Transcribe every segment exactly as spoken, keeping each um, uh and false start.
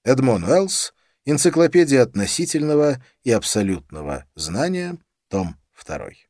Эдмон Уэллс. Энциклопедия относительного и абсолютного знания. Том второй.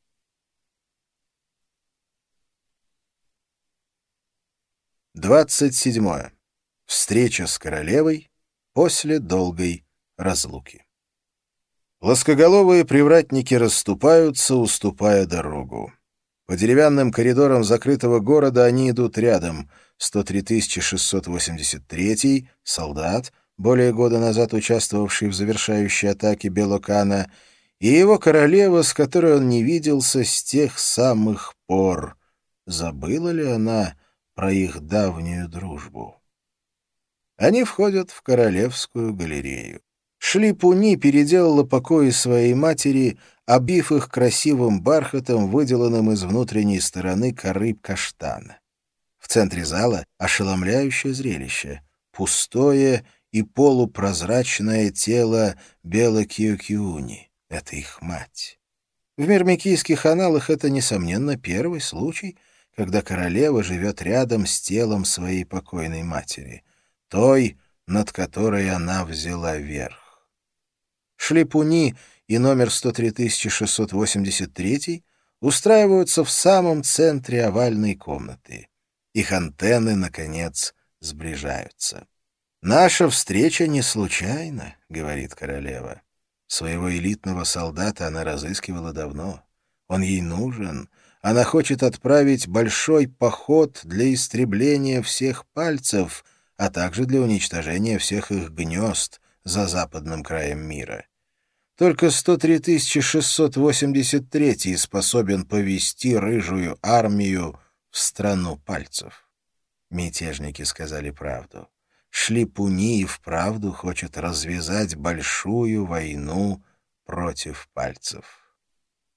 Двадцать седьмое. Встреча с королевой после долгой разлуки. Плоскоголовые привратники расступаются, уступая дорогу. По деревянным коридорам закрытого города они идут рядом. сто три тысячи шестьсот восемьдесят третий, солдат, более года назад участвовавший в завершающей атаке Белокана, и его королева, с которой он не виделся с тех самых пор. Забыла ли она про их давнюю дружбу? Они входят в Королевскую галерею. Шлипуни переделала покои своей матери, обив их красивым бархатом, выделанным из внутренней стороны коры каштана. В центре зала ошеломляющее зрелище — пустое и полупрозрачное тело Белокиокиуни. Это их мать. В мирмикийских аналах это, несомненно, первый случай, когда королева живет рядом с телом своей покойной матери, той, над которой она взяла верх. Шлипуни и номер сто три тысячи шестьсот восемьдесят третий устраиваются в самом центре овальной комнаты. Их антенны, наконец, сближаются. «Наша встреча не случайна», — говорит королева. Своего элитного солдата она разыскивала давно. Он ей нужен. Она хочет отправить большой поход для истребления всех пальцев, а также для уничтожения всех их гнезд за западным краем мира. Только сто три тысячи шестьсот восемьдесят третий способен повести рыжую армию в страну пальцев. Мятежники сказали правду. Шлипуни и вправду хочет развязать большую войну против пальцев.